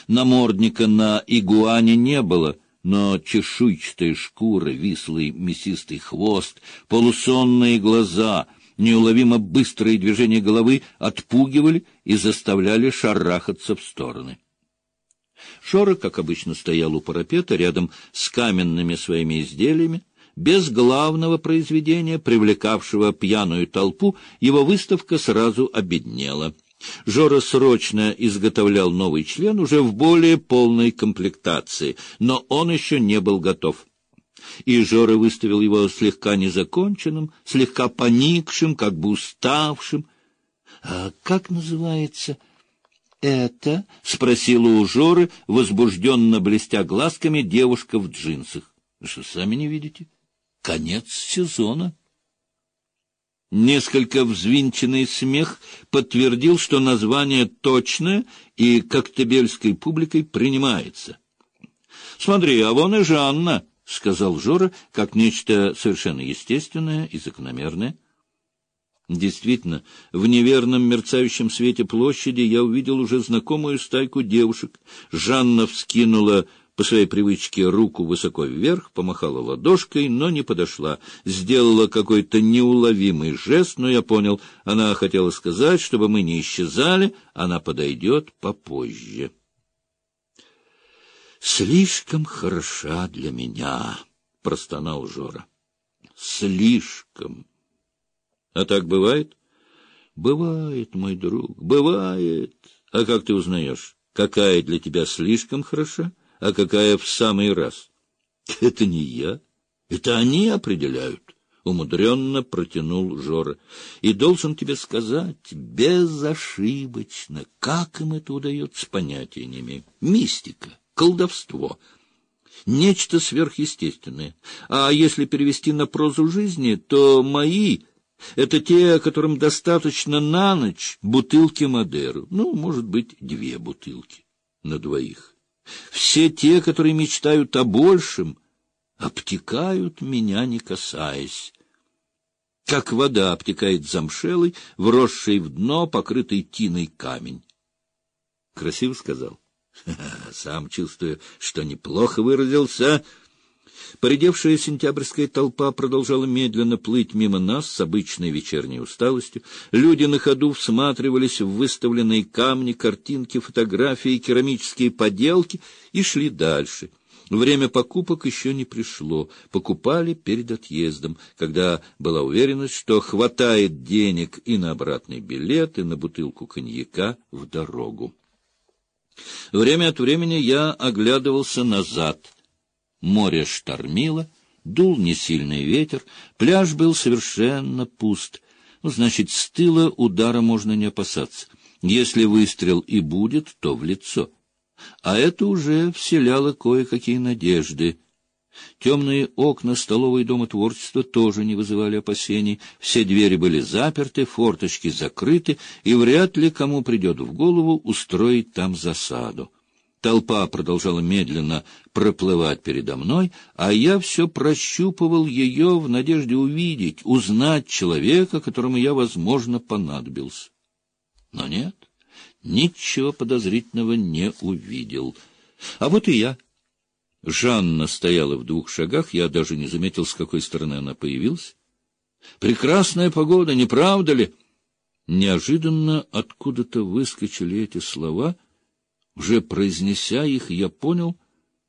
Намордника на игуане не было, но чешуйчатая шкура, вислый мясистый хвост, полусонные глаза, неуловимо быстрые движения головы отпугивали и заставляли шарахаться в стороны. Жора, как обычно, стоял у парапета рядом с каменными своими изделиями. Без главного произведения, привлекавшего пьяную толпу, его выставка сразу обеднела. Жора срочно изготовлял новый член уже в более полной комплектации, но он еще не был готов. И Жора выставил его слегка незаконченным, слегка поникшим, как бы уставшим. — А как называется это? — спросила у Жоры, возбужденно блестя глазками, девушка в джинсах. — Что, сами не видите? Конец сезона. Несколько взвинченный смех подтвердил, что название точное и коктебельской публикой принимается. — Смотри, а вон и Жанна, — сказал Жора, как нечто совершенно естественное и закономерное. Действительно, в неверном мерцающем свете площади я увидел уже знакомую стайку девушек. Жанна вскинула по своей привычке руку высоко вверх, помахала ладошкой, но не подошла. Сделала какой-то неуловимый жест, но я понял, она хотела сказать, чтобы мы не исчезали, она подойдет попозже. «Слишком хороша для меня», — простонал Жора. «Слишком». «А так бывает?» «Бывает, мой друг, бывает. А как ты узнаешь, какая для тебя слишком хороша, а какая в самый раз?» «Это не я, это они определяют», — умудренно протянул Жора. «И должен тебе сказать, безошибочно, как им это удается, понятия не имею. Мистика, колдовство, нечто сверхъестественное. А если перевести на прозу жизни, то мои — это те, которым достаточно на ночь бутылки Мадеру, ну, может быть, 2 бутылки на двоих. Все те, которые мечтают о большем, обтекают меня, не касаясь. Как вода обтекает замшелый, вросший в дно, покрытый тиной камень. Красиво сказал. Сам чувствую, что неплохо выразился. Поредевшая сентябрьская толпа продолжала медленно плыть мимо нас с обычной вечерней усталостью. Люди на ходу всматривались в выставленные камни, картинки, фотографии, керамические поделки и шли дальше. Время покупок еще не пришло. Покупали перед отъездом, когда была уверенность, что хватает денег и на обратный билет, и на бутылку коньяка в дорогу. Время от времени я оглядывался назад. Море штормило, дул несильный ветер, пляж был совершенно пуст. Ну, значит, с тыла удара можно не опасаться. Если выстрел и будет, то в лицо. А это уже вселяло кое-какие надежды. Темные окна столовой дома творчества тоже не вызывали опасений. Все двери были заперты, форточки закрыты, и вряд ли кому придет в голову устроить там засаду. Толпа продолжала медленно проплывать передо мной, а я все прощупывал ее в надежде увидеть, узнать человека, которому я, возможно, понадобился. Но нет, ничего подозрительного не увидел. А вот и я. Жанна стояла в 2 шагах, я даже не заметил, с какой стороны она появилась. «Прекрасная погода, не правда ли?» Неожиданно откуда-то выскочили эти слова. Уже произнеся их, я понял,